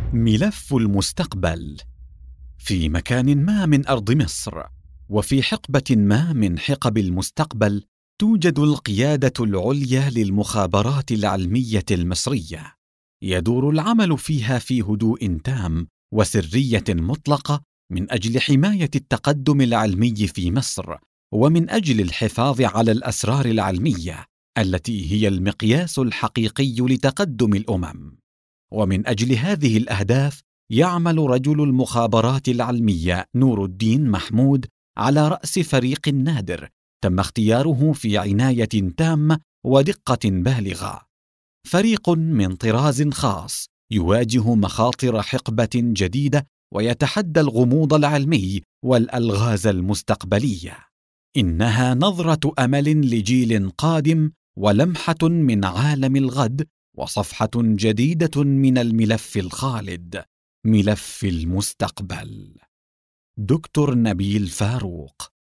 ملف المستقبل. في مكان ما من أرض مصر، وفي حقبة ما من حقب المستقبل، توجد القيادة العليا للمخابرات العلمية المصرية. يدور العمل فيها في هدوء تام وسرية مطلقة من أجل حماية التقدم العلمي في مصر، ومن أجل الحفاظ على الأسرار العلمية التي هي المقياس الحقيقي لتقدم الأمم. ومن أجل هذه الأهداف يعمل رجل المخابرات العلمية نور الدين محمود على رأس فريق نادر تم اختياره في عناية تامة ودقة بالغة. فريق من طراز خاص يواجه مخاطر حقبة جديدة ويتحدى الغموض العلمي والألغاز المستقبلية. إنها نظرة أمل لجيل قادم ولمحة من عالم الغد وصفحة جديدة من الملف الخالد، ملف المستقبل. دكتور نبيل فاروق.